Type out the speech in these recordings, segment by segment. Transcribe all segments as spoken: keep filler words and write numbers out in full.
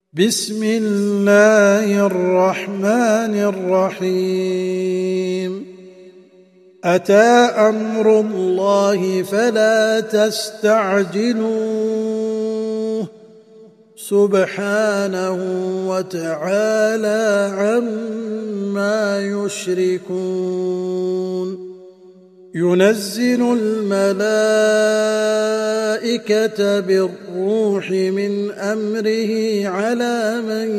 بسم الله الرحمن الرحيم أتى أمر الله فلا تستعجلوه سبحانه وتعالى عما يشركون ينزل الملائكة بالروح من أمره على من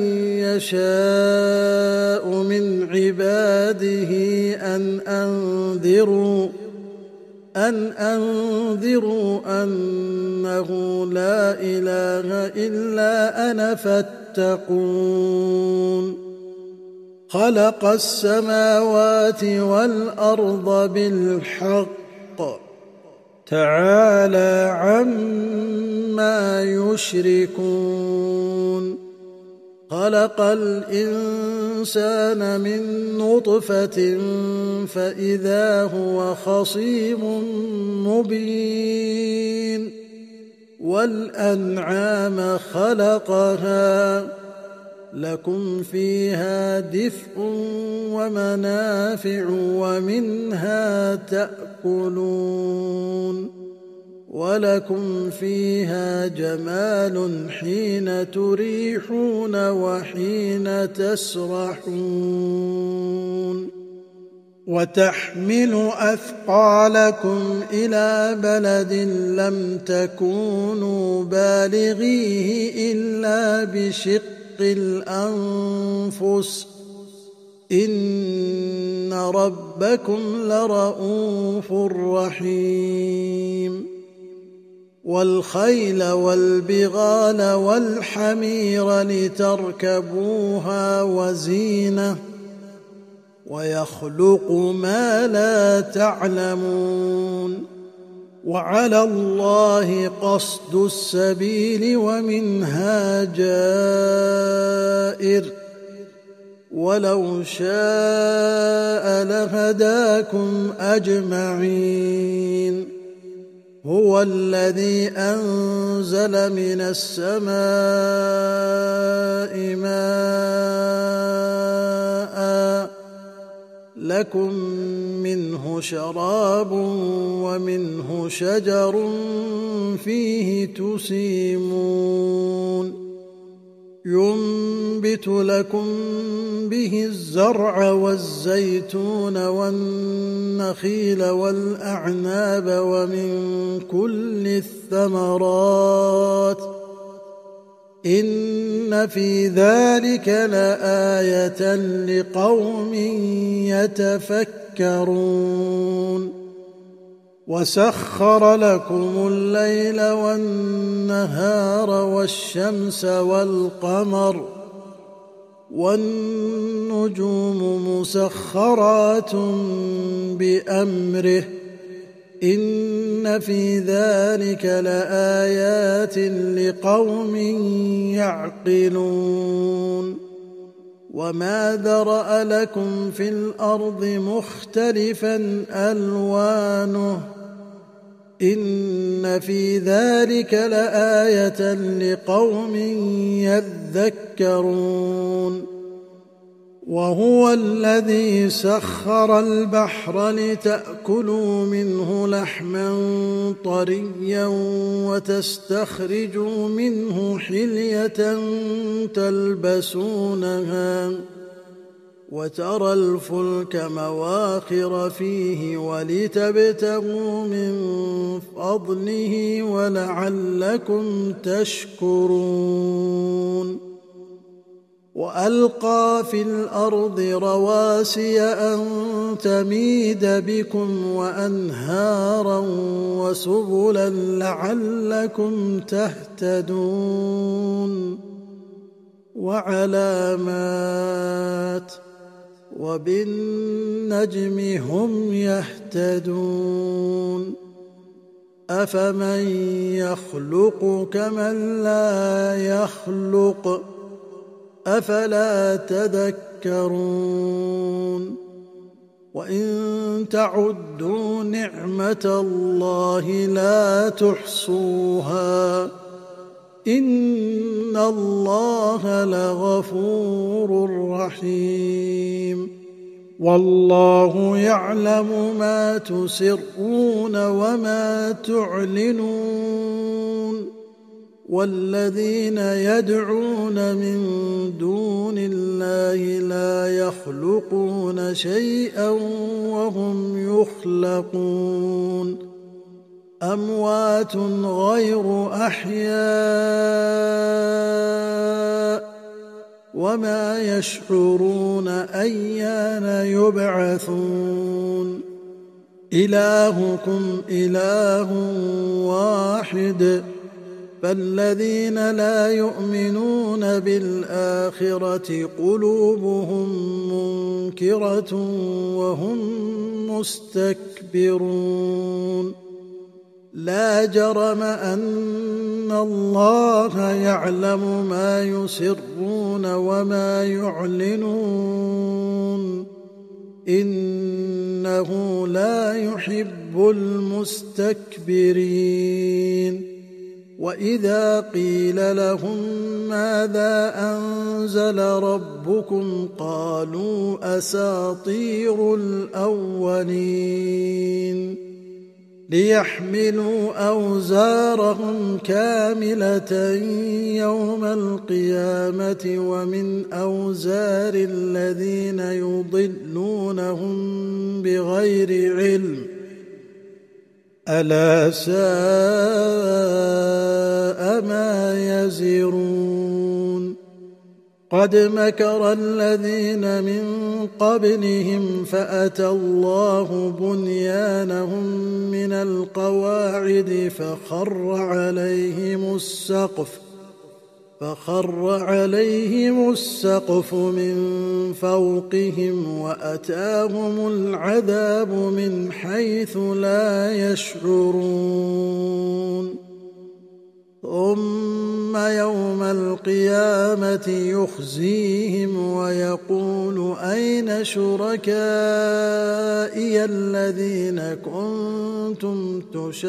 يشاء من عباده أن أنذروا أن أنذروا أنه لا إله إلا أنا فاتقون خلق السماوات والأرض بالحق تعالى عما يشركون خلق الإنسان من نطفة فإذا هو خصيم مبين والأنعام خلقها لكم فيها دفء ومنافع ومنها تأكلون ولكم فيها جمال حين تريحون وحين تسرحون وتحمل أثقالكم إلى بلد لم تكونوا بالغيه إلا بشق الأنفس إن ربكم لرءوف رحيم والخيل والبغال والحمير لتركبوها وزينة ويخلق ما لا تعلمون وعلى الله قصد السبيل ومنها جائر ولو شاء لهداكم أجمعين هو الذي أنزل من السماء ماء لكم منه شراب ومنه شجر فيه تسيمون ينبت لكم به الزرع والزيتون والنخيل والأعناب ومن كل الثمرات إن في ذلك لآية لقوم يتفكرون وسخر لكم الليل والنهار والشمس والقمر والنجوم مسخرات بأمره إن في ذلك لآيات لقوم يعقلون وما ذرأ لكم في الأرض مختلفا ألوانه إن في ذلك لآية لقوم يذكرون وهو الذي سخر البحر لتأكلوا منه لحما طريا وتستخرجوا منه حلية تلبسونها وترى الفلك مواخر فيه ولتبتغوا من فضله ولعلكم تشكرون وألقى في الأرض رواسي أن تميد بكم وأنهارا وسبلا لعلكم تهتدون وعلامات وبالنجم هم يهتدون أفمن يخلق كمن لا يخلق أفلا تذكرون وإن تعدوا نعمة الله لا تحصوها إن الله لغفور رحيم والله يعلم ما تسرون وما تعلنون والذين يدعون من دون الله لا يخلقون شيئا وهم يخلقون أموات غير أحياء وما يشعرون أيان يبعثون إلهكم إله واحد فالذين لا يؤمنون بالآخرة قلوبهم منكرة وهم مستكبرون لا جرم أن الله يعلم ما يسرون وما يعلنون إنه لا يحب المستكبرين وإذا قيل لهم ماذا أنزل ربكم قالوا أساطير الأولين ليحملوا أوزارهم كاملة يوم القيامة ومن أوزار الذين يضلونهم بغير علم ألا ساء ما يزرون قد مكر الذين من قبلهم فأتى الله بنيانهم من القواعد فخر عليهم السقف فخر عليهم السقف من فوقهم وأتاهم العذاب من حيث لا يشعرون ثم يوم القيامة يخزيهم ويقول أين شركائي الذين كنتم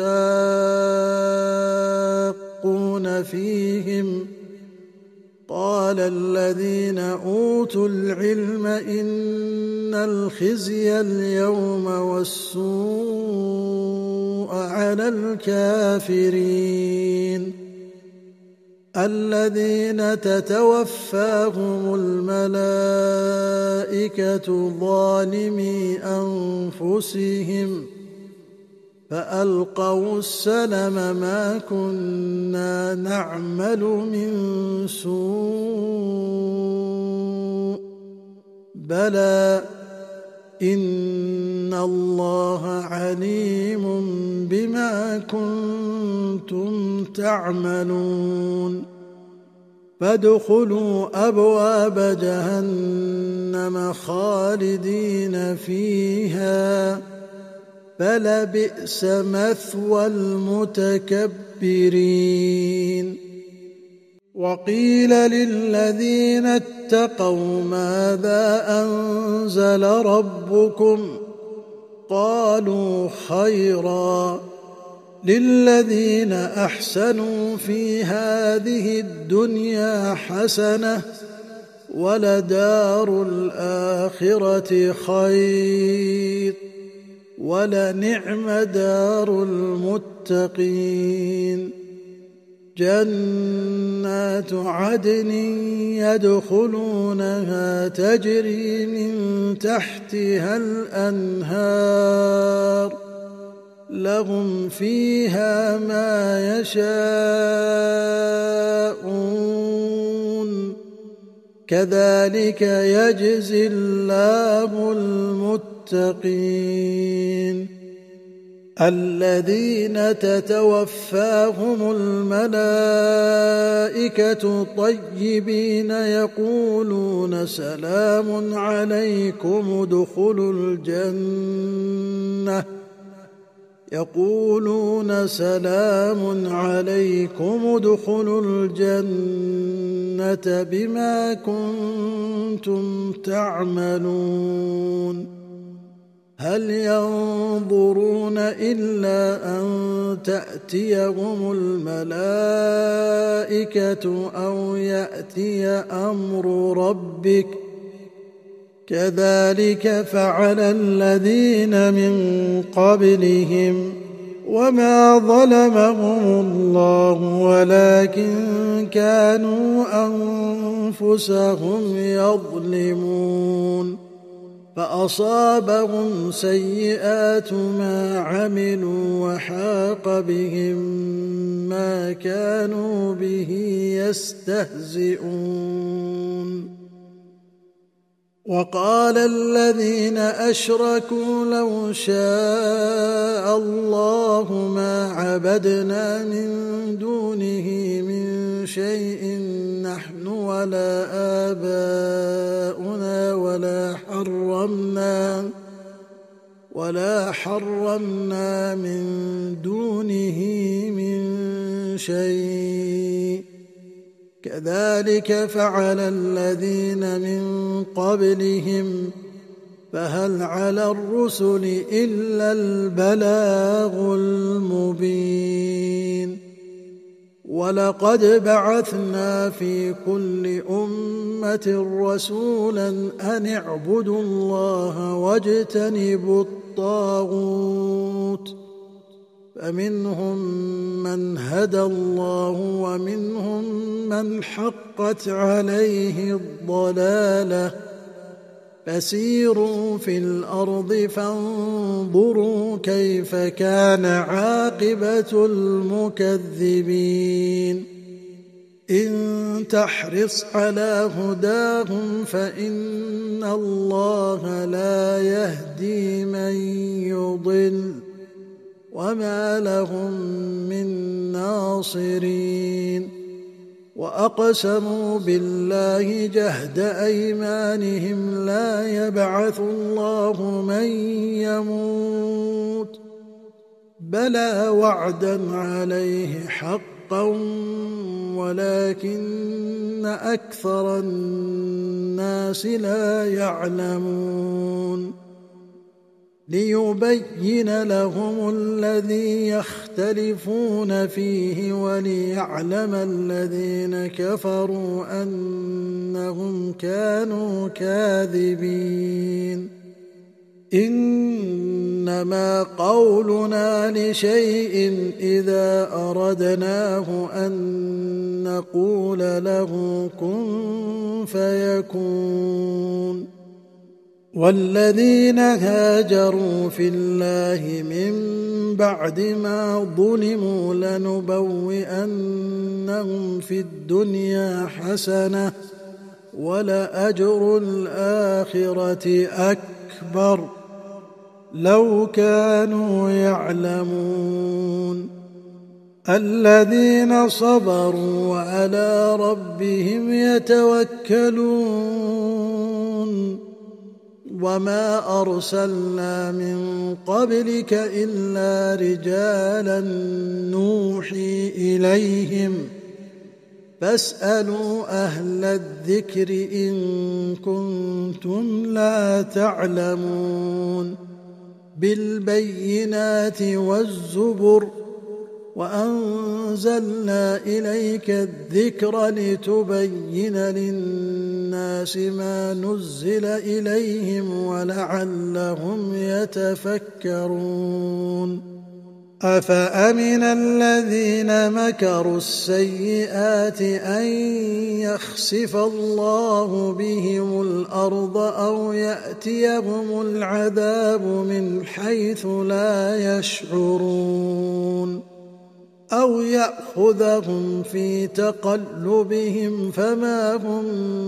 تشاقون فيهم قال الذين أوتوا العلم إن الخزي اليوم والسوء على الكافرين الذين تتوفاهم الملائكة ظالمي أنفسهم فألقوا السلم ما كنا نعمل من سوء بلى إن الله عليم بما كنتم تعملون فادخلوا أبواب جهنم خالدين فيها فلبئس مثوى المتكبرين وقيل للذين اتقوا ماذا أنزل ربكم قالوا خيرا للذين أحسنوا في هذه الدنيا حسنة ولدار الآخرة خير ولنعم دار المتقين جنات عدن يدخلونها تجري من تحتها الأنهار لهم فيها ما يشاءون كذلك يجزي الله المتقين الذين تتوفاهم الملائكة طيبين يقولون سلام عليكم ادخلوا الجنة يقولون سلام عليكم ادخلوا الجنة بما كنتم تعملون هل ينظرون إلا أن تأتيهم الملائكة أو يأتي أمر ربك كذلك فعل الذين من قبلهم وما ظلمهم الله ولكن كانوا أنفسهم يظلمون فأصابهم سيئات ما عملوا وحاق بهم ما كانوا به يستهزئون وقال الذين أشركوا لو شاء الله ما عبدنا من دونه من شيء نحن ولا آباؤنا ولا حرمنا ولا حرمنا من دونه من شيء كذلك فعل الذين من قبلهم فهل على الرسل إلا البلاغ المبين ولقد بعثنا في كل أمة رسولا أن اعبدوا الله واجتنبوا الطاغوت فمنهم من هدى الله ومنهم من حقت عليه الضلالة فسيروا في الأرض فانظروا كيف كان عاقبة المكذبين إن تحرص على هداهم فإن الله لا يهدي من يضل وما لهم من ناصرين وأقسموا بالله جهد أيمانهم لا يبعث الله من يموت بلى وعدا عليه حقا ولكن أكثر الناس لا يعلمون ليبين لهم الذي يختلفون فيه وليعلم الذين كفروا أنهم كانوا كاذبين إنما قولنا لشيء إذا أردناه أن نقول له كن فيكون والذين هاجروا في الله من بعد ما ظلموا لنبوئنهم في الدنيا حسنة ولأجر الآخرة أكبر لو كانوا يعلمون الذين صبروا وعلى ربهم يتوكلون وما أرسلنا من قبلك إلا رجالا نوحي إليهم فاسألوا أهل الذكر إن كنتم لا تعلمون بالبينات والزبر وأنزلنا إليك الذكر لتبين للناس ما نزل إليهم ولعلهم يتفكرون أفأمن الذين مكروا السيئات أن يخسف الله بهم الأرض أو يأتيهم العذاب من حيث لا يشعرون أو يأخذهم في تقلبهم فما هم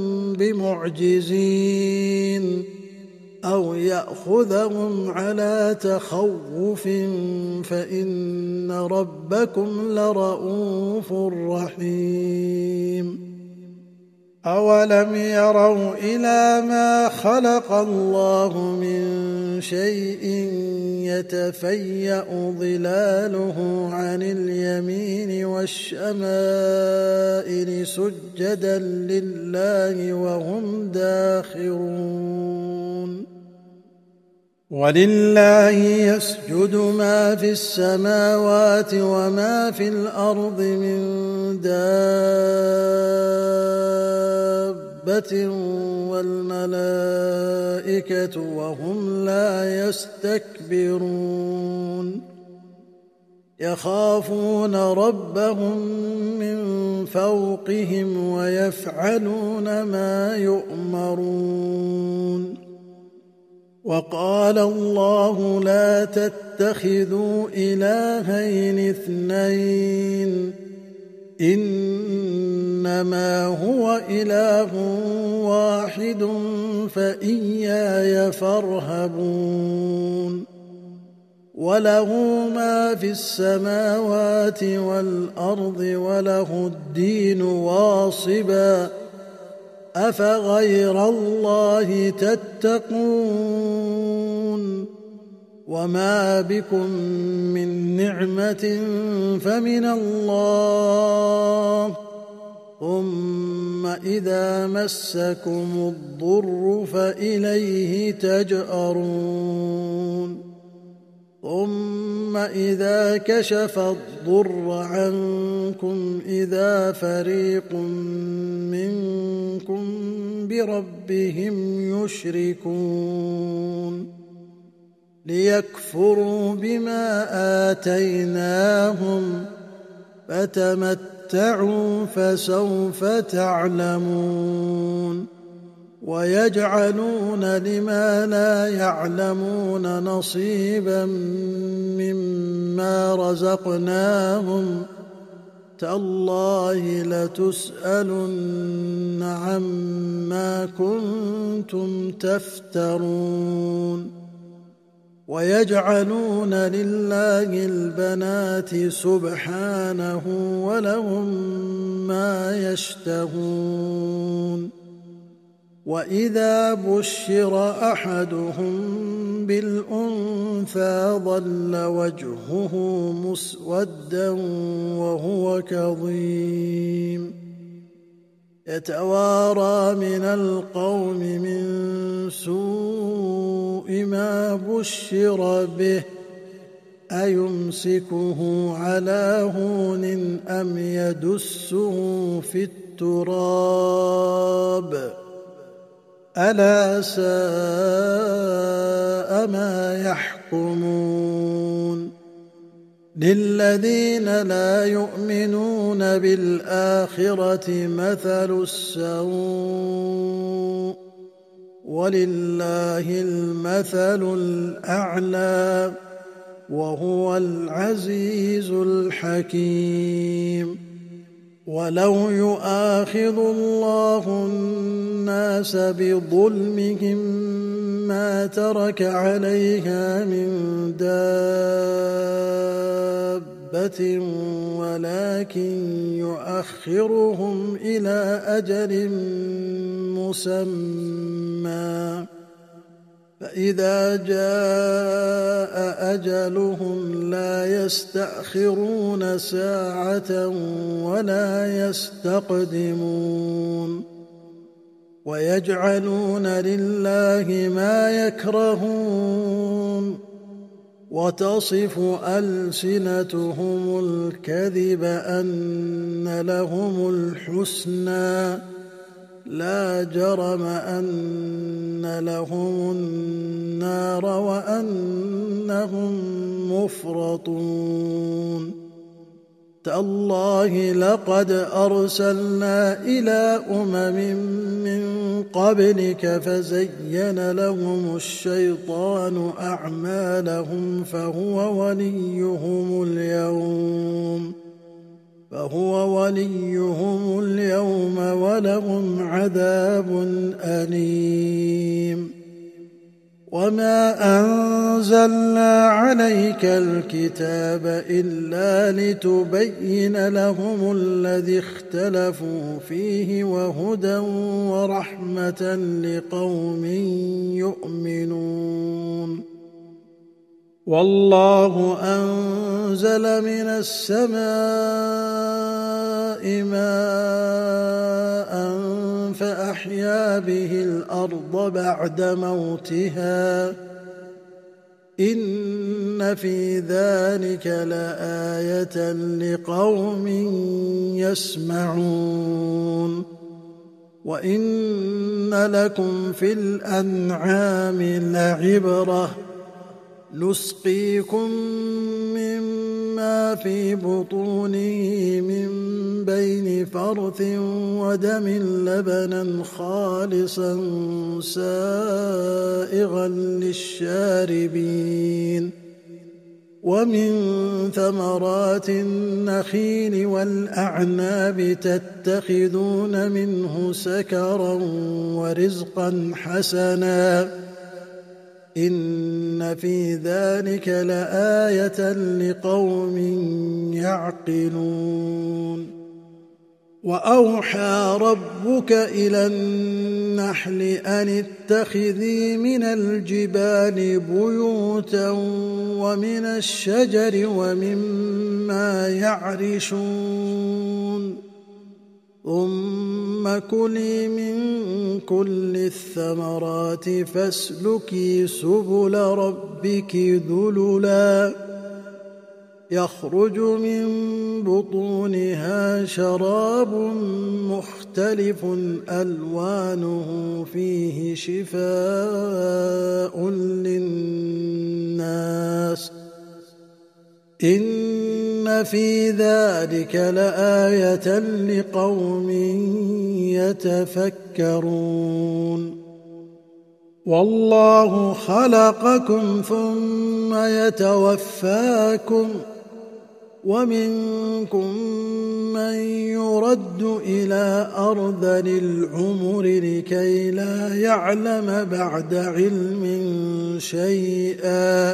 بمعجزين أو يأخذهم على تخوف فإن ربكم لرؤوف رحيم أولم يروا إلى ما خلق الله من شيء يتفيأ ظلاله عن اليمين والشمائل سجدا لله وهم داخرون ولله يسجد ما في السماوات وما في الأرض من دابة والملائكة وهم لا يستكبرون يخافون ربهم من فوقهم ويفعلون ما يؤمرون وقال الله لا تتخذوا إلهين اثنين إنما هو إله واحد فإياي فارهبون وله ما في السماوات والأرض وله الدين واصبا أفغير الله تتقون وما بكم من نعمة فمن الله ثم إذا مسكم الضر فإليه تجأرون ثم إذا كشف الضر عنكم إذا فريق منكم بربهم يشركون ليكفروا بما آتيناهم فتمتعوا فسوف تعلمون ويجعلون لما لا يعلمون نصيبا مما رزقناهم تالله لتسألن عما كنتم تفترون ويجعلون لله البنات سبحانه ولهم ما يشتهون وإذا بشر أحدهم بالأنثى ظل وجهه مسودا وهو كظيم يتوارى من القوم من سوء ما بشر به أيمسكه على هون أم يدسه في التراب ألا ساء ما يحكمون للذين لا يؤمنون بالآخرة مثل السوء ولله المثل الأعلى وهو العزيز الحكيم ولو يؤاخذ الله الناس بظلمهم ما ترك عليها من دابة ولكن يؤخرهم إلى أجل مسمى فإذا جاء أجلهم لا يستأخرون ساعة ولا يستقدمون ويجعلون لله ما يكرهون وتصف ألسنتهم الكذب أن لهم الحسنى لا جرم أن لهم النار وأنهم مفرطون تالله لقد أرسلنا إلى أمم من قبلك فزين لهم الشيطان أعمالهم فهو وليهم اليوم فهو وليهم اليوم ولهم عذاب أليم وما أنزلنا عليك الكتاب إلا لتبين لهم الذي اختلفوا فيه وهدى ورحمة لقوم يؤمنون والله أنزل من السماء ماء فأحيا به الأرض بعد موتها إن في ذلك لآية لقوم يسمعون وإن لكم في الأنعام لعبرة نسقيكم مما في بطونه من بين فرث ودم لبنا خالصا سائغا للشاربين ومن ثمرات النخيل والأعناب تتخذون منه سكرا ورزقا حسنا إن في ذلك لآية لقوم يعقلون وأوحى ربك إلى النحل أن اتخذي من الجبال بيوتا ومن الشجر ومما يعرشون ثم كلي من كل الثمرات فاسلكي سبل ربك ذللا يخرج من بطونها شراب مختلف ألوانه فيه شفاء للناس إن في ذلك لآية لقوم يتفكرون والله خلقكم ثم يتوفاكم ومنكم من يرد إلى أرذل العمر لكي لا يعلم بعد علم شيئا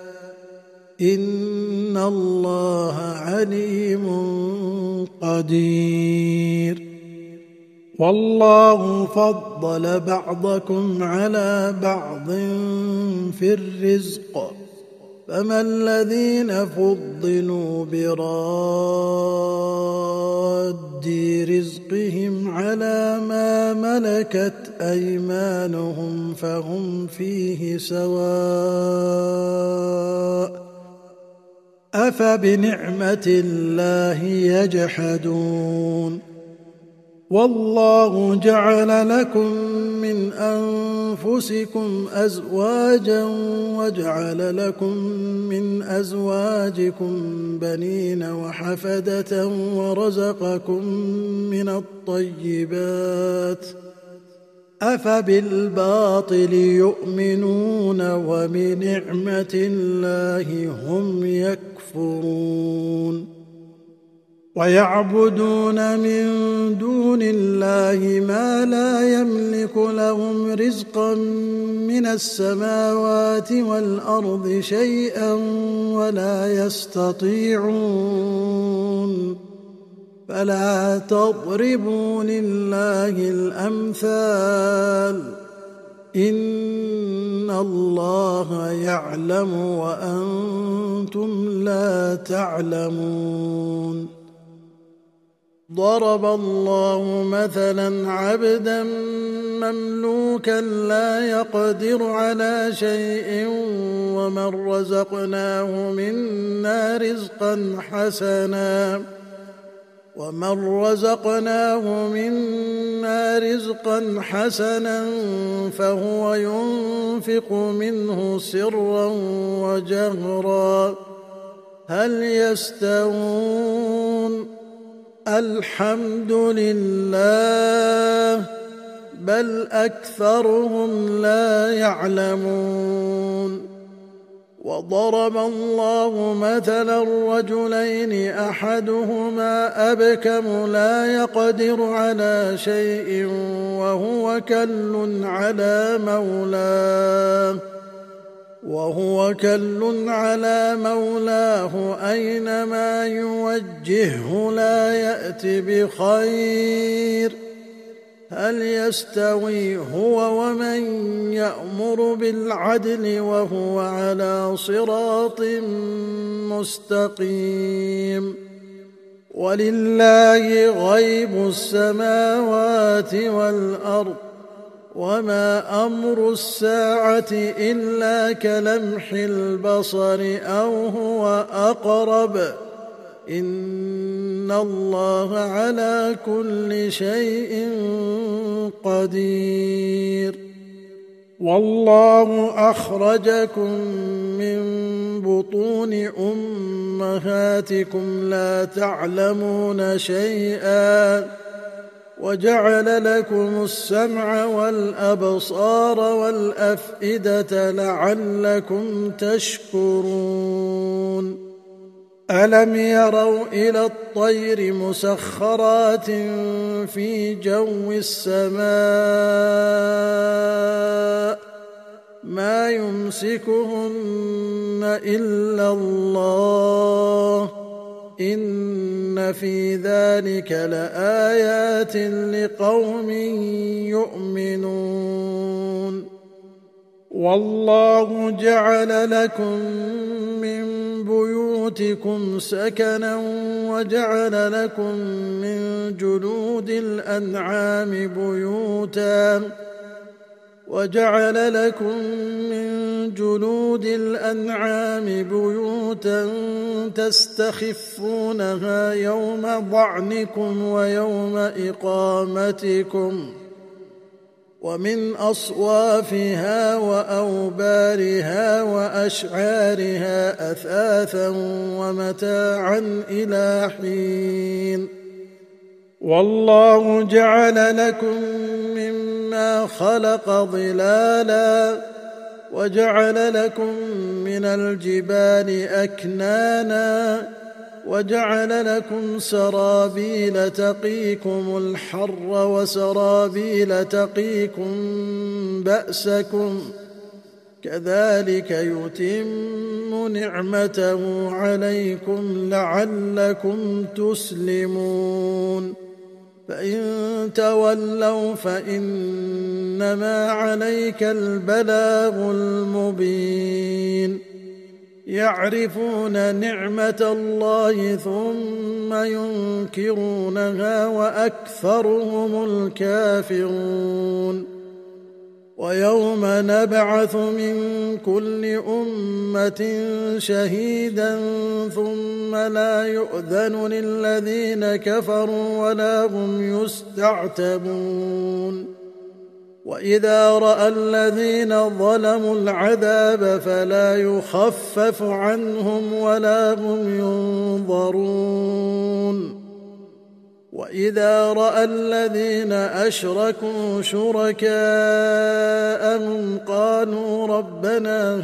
إن الله عليم قدير والله فضل بعضكم على بعض في الرزق فما الذين فضلوا براد رزقهم على ما ملكت أيمانهم فهم فيه سواء أفبنعمة الله يجحدون والله جعل لكم من أنفسكم أزواجا وجعل لكم من أزواجكم بنين وحفدة ورزقكم من الطيبات أفبالباطل يؤمنون وبنعمة الله هم يكفرون ويعبدون من دون الله ما لا يملك لهم رزقا من السماوات والأرض شيئا ولا يستطيعون فلا تضربوا لله الأمثال إن الله يعلم وأنتم لا تعلمون ضرب الله مثلا عبدا مملوكا لا يقدر على شيء ومن رزقناه منا رزقا حسنا ومن رزقناه منا رزقا حسنا فهو ينفق منه سرا وجهرا هل يستوون الحمد لله بل أكثرهم لا يعلمون وضرب الله مثلا رجلين أحدهما أبكم لا يقدر على شيء وهو كل على مولاه وهو كل على مولاه أينما يوجهه لا يأتي بخير هل يستوي هو ومن يأمر بالعدل وهو على صراط مستقيم ولله غيب السماوات والأرض وما أمر الساعة إلا كلمح البصر أو هو أقرب إن الله على كل شيء قدير. والله أخرجكم من بطون أمهاتكم لا تعلمون شيئا وجعل لكم السمع والأبصار والأفئدة لعلكم تشكرون. ألم يروا إلى الطير مسخرات في جو السماء ما يمسكهن إلا الله إن في ذلك لآيات لقوم يؤمنون. والله جعل لكم من بيوتكم سكنا وجعل لكم من جلود الأنعام بيوتا وجعل لكم من جلود الأنعام بيوتا تستخفونها يوم ضعنكم ويوم إقامتكم ومن أصوافها وأوبارها وأشعارها أثاثا ومتاعا إلى حين. والله جعل لكم مما خلق ظلالا وجعل لكم من الجبال أكنانا وجعل لكم سرابيل تقيكم الحر وسرابيل تقيكم بأسكم كذلك يتم نعمته عليكم لعلكم تسلمون. فإن تولوا فإنما عليك البلاغ المبين. يعرفون نعمة الله ثم ينكرونها وأكثرهم الكافرون. ويوم نبعث من كل أمة شهيدا ثم لا يؤذن للذين كفروا ولا هم يستعتبون. وإذا رأى الذين ظلموا العذاب فلا يخفف عنهم ولا هم ينظرون. وإذا رأى الذين أشركوا شركاءهم قالوا ربنا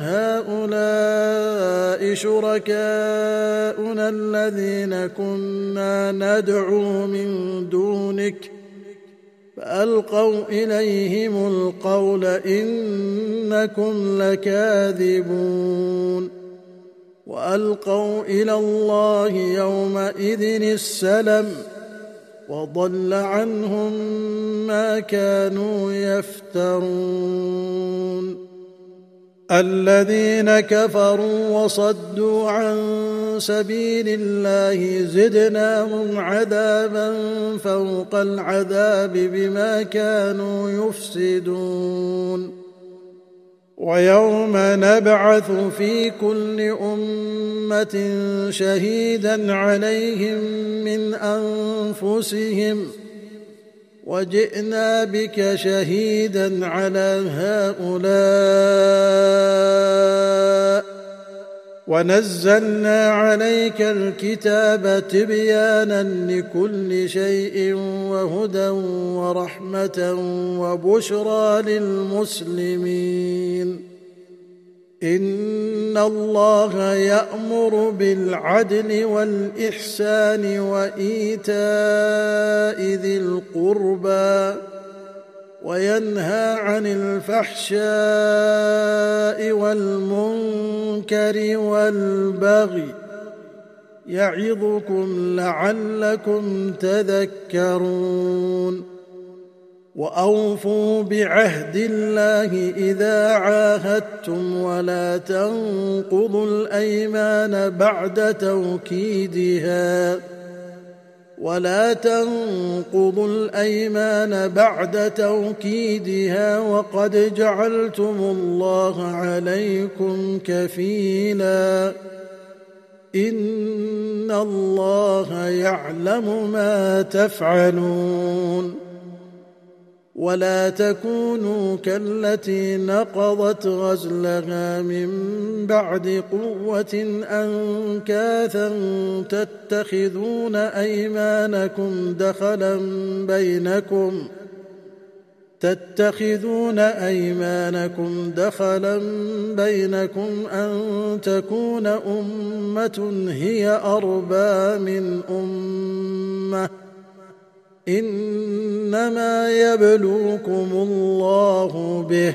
هؤلاء شركاؤنا الذين كنا ندعو من دونك فألقوا إليهم القول إنكم لكاذبون. وألقوا إلى الله يومئذ السلم وضل عنهم ما كانوا يفترون. الذين كفروا وصدوا عن سبيل الله زدناهم عذابا فوق العذاب بما كانوا يفسدون. ويوم نبعث في كل أمة شهيدا عليهم من أنفسهم وجئنا بك شهيدا على هؤلاء ونزلنا عليك الكتاب تبيانا لكل شيء وهدى ورحمة وبشرى للمسلمين. إن الله يأمر بالعدل والإحسان وإيتاء ذي القربى وينهى عن الفحشاء والمنكر والبغي يعظكم لعلكم تذكرون. وأوفوا بعهد الله إذا عاهدتم ولا تنقضوا الأيمان بعد توكيدها ولا تنقضوا الأيمان بعد توكيدها وقد جعلتم الله عليكم كفيلا إن الله يعلم ما تفعلون ولا تكونوا كالتي نقضت غزلها من بعد قوة أنكاثا تتخذون أيمانكم دخلا بينكم تتخذون أيمانكم دخلا بينكم أن تكون أمة هي أربى من أمة إنما يبلوكم الله به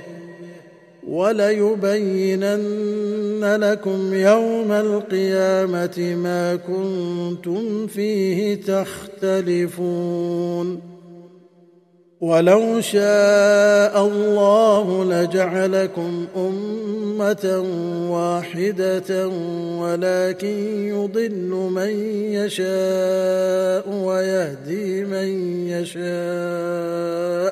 وليبينن لكم يوم القيامة ما كنتم فيه تختلفون ولو شاء الله لجعلكم أمة واحدة ولكن يضل من يشاء ويهدي من يشاء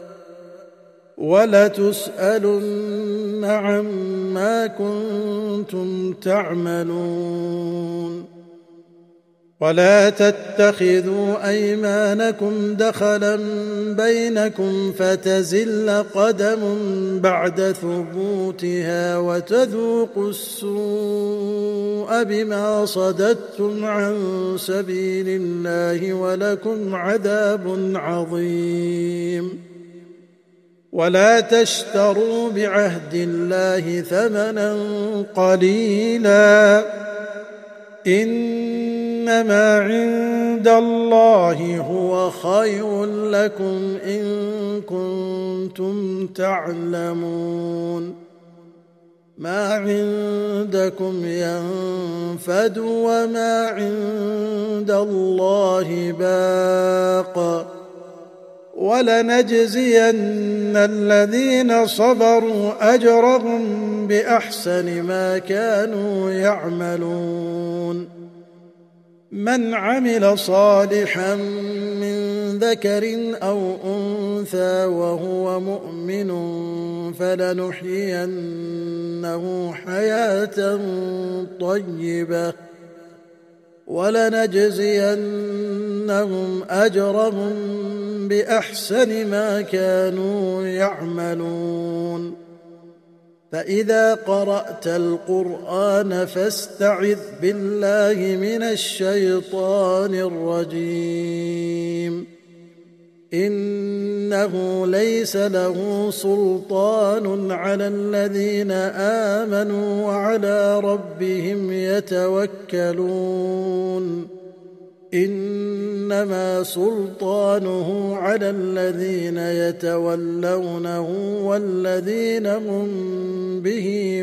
ولتسألن عما كنتم تعملون ولا تتخذوا أيمانكم دخلا بينكم فتزل قدم بعد ثبوتها وتذوقوا السوء بما صددتم عن سبيل الله ولكم عذاب عظيم ولا تشتروا بعهد الله ثمنا قليلا إنما عند الله هو خير لكم إن كنتم تعلمون ما عندكم ينفد وما عند الله باق ولنجزين الذين صبروا أجرهم بأحسن ما كانوا يعملون من عمل صالحا من ذكر أو أنثى وهو مؤمن فلنحيينه حياة طيبة ولنجزينهم أجرهم بأحسن ما كانوا يعملون فإذا قرأت القرآن فاستعذ بالله من الشيطان الرجيم إنه ليس له سلطان على الذين آمنوا وعلى ربهم يتوكلون إنما سلطانه على الذين يتولونه والذين هم به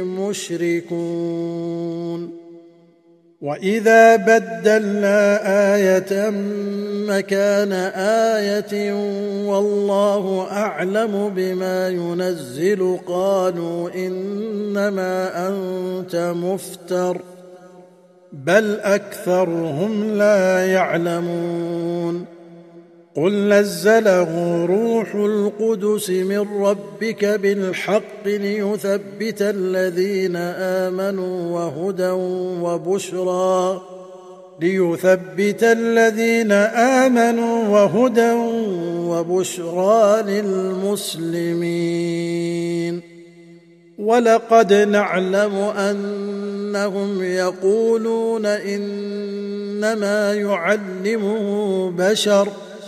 مشركون وإذا بدلنا آية مكان آية والله أعلم بما ينزل قالوا إنما أنت مفتر بل أكثرهم لا يعلمون قل نزله روح القدس من ربك بالحق ليثبت الذين آمنوا وهدى وبشرى ليثبت الذين آمنوا وهدى وبشرى للمسلمين ولقد نعلم أنهم يقولون إنما يعلمه بشر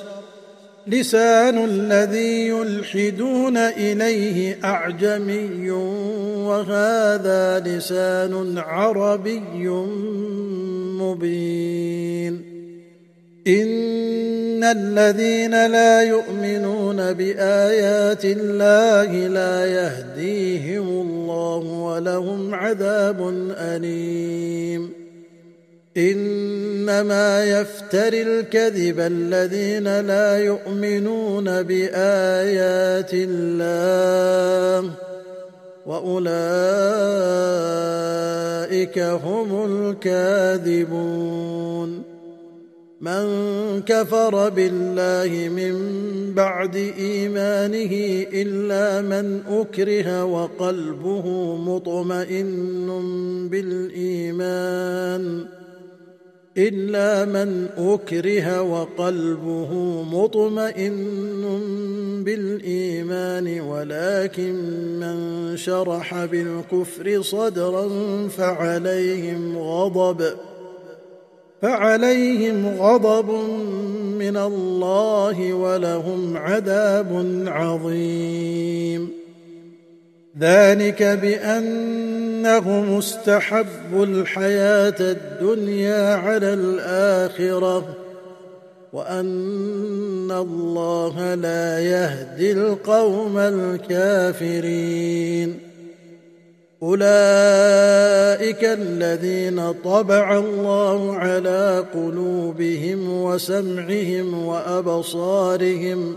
لسان الذي يلحدون إليه أعجمي وهذا لسان عربي مبين إن الذين لا يؤمنون بآيات الله لا يهديهم الله ولهم عذاب أليم إنما يفتري الكذب الذين لا يؤمنون بآيات الله وأولئك هم الكاذبون من كفر بالله من بعد إيمانه إلا من أكره وقلبه مطمئن بالإيمان إلا من أكره وقلبه مطمئن بالإيمان ولكن من شرح بالكفر صدرا فعليهم غضب فعليهم غضب من الله ولهم عذاب عظيم. ذلك بأنهم استحبوا الحياة الدنيا على الآخرة وأن الله لا يهدي القوم الكافرين. أولئك الذين طبع الله على قلوبهم وسمعهم وأبصارهم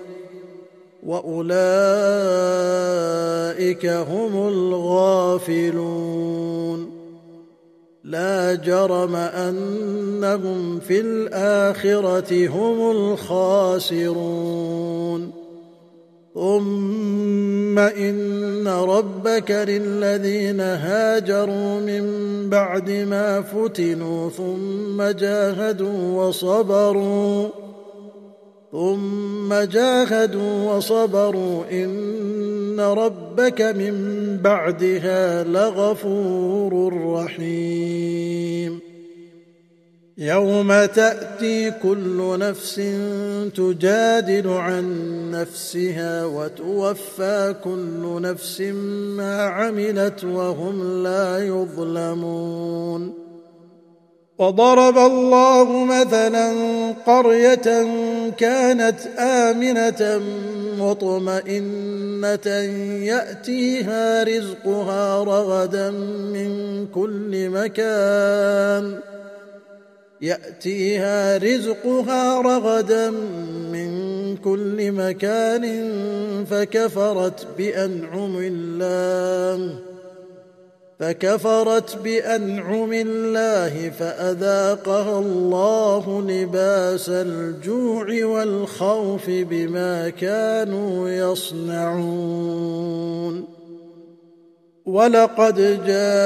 وأولئك هم الغافلون. لا جرم أنهم في الآخرة هم الخاسرون. ثم إن ربك للذين هاجروا من بعد ما فتنوا ثم جاهدوا وصبروا ثم جاهدوا وصبروا إن ربك من بعدها لغفور رحيم. يوم تأتي كل نفس تجادل عن نفسها وتوفى كل نفس ما عملت وهم لا يظلمون. وضرب الله مثلا قرية كانت آمنة مطمئنة يأتيها رزقها رغدا من كل مكان يأتيها رزقها رغدا من كل مكان فكفرت بأنعم الله فكفرت بأنعم الله فأذاقها الله لباس الجوع والخوف بما كانوا يصنعون. ولقد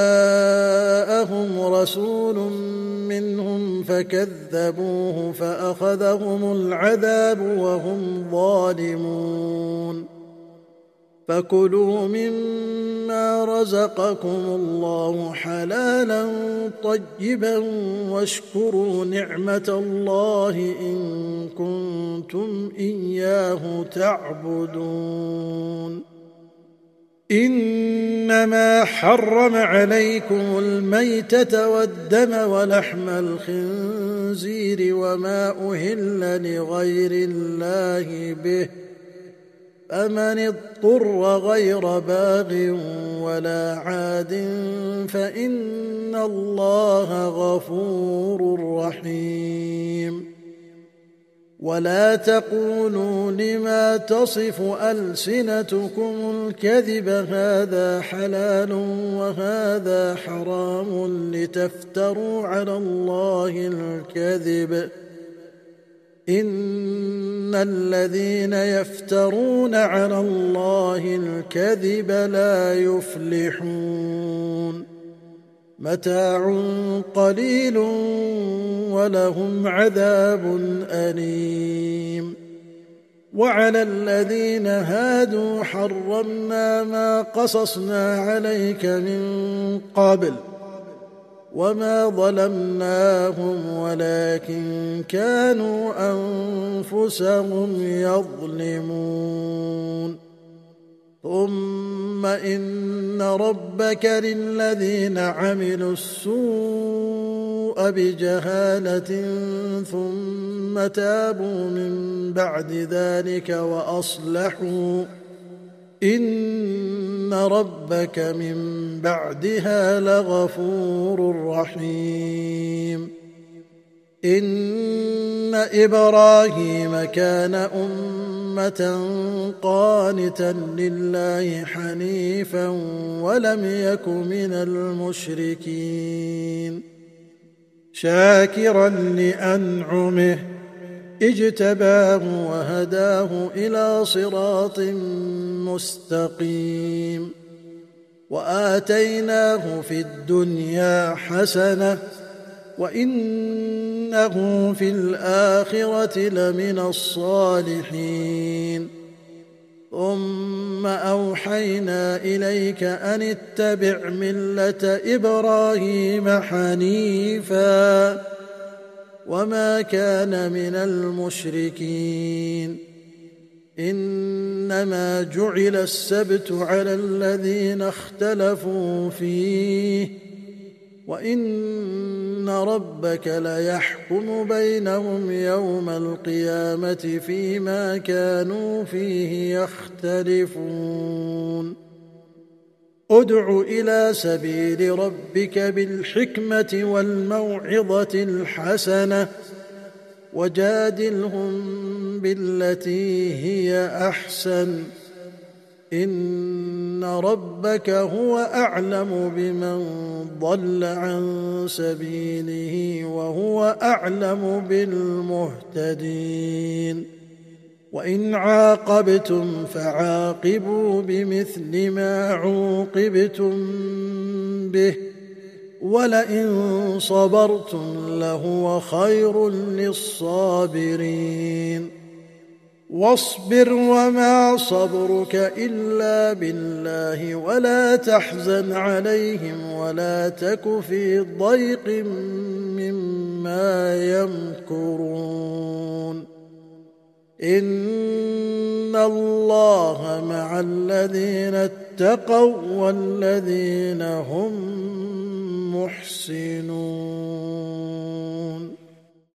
جاءهم رسول منهم فكذبوه فأخذهم العذاب وهم ظالمون. فكلوا مما رزقكم الله حلالا طيبا واشكروا نعمة الله إن كنتم إياه تعبدون. إنما حرم عليكم الميتة والدم ولحم الخنزير وما أهل لغير الله به فمن اضطر غير باغ ولا عاد فإن الله غفور رحيم. ولا تقولوا لما تصف ألسنتكم الكذب هذا حلال وهذا حرام لتفتروا على الله الكذب إن الذين يفترون على الله الكذب لا يفلحون. متاع قليل ولهم عذاب أليم. وعلى الذين هادوا حرمنا ما قصصنا عليك من قبل وما ظلمناهم ولكن كانوا أنفسهم يظلمون. ثم إن ربك للذين عملوا السوء بجهالة ثم تابوا من بعد ذلك وأصلحوا إن ربك من بعدها لغفور رحيم. إن إبراهيم كان أمة قانتا لله حنيفا ولم يك من المشركين شاكرا لأنعمه اجتباه وهداه إلى صراط مستقيم وآتيناه في الدنيا حسنة وإنه في الآخرة لمن الصالحين ثم أوحينا إليك أن اتبع ملة إبراهيم حنيفا وما كان من المشركين إنما جعل السبت على الذين اختلفوا فيه وإن ربك ليحكم بينهم يوم القيامة فيما كانوا فيه يختلفون ادع إلى سبيل ربك بالحكمة والموعظة الحسنة وجادلهم بالتي هي أحسن إن ربك هو أعلم بمن ضل عن سبيله وهو أعلم بالمهتدين وإن عاقبتم فعاقبوا بمثل ما عوقبتم به ولئن صبرتم لهو خير للصابرين واصبر وما صبرك إلا بالله ولا تحزن عليهم ولا تك في ضيق مما يمكرون إن الله مع الذين اتقوا والذين هم محسنون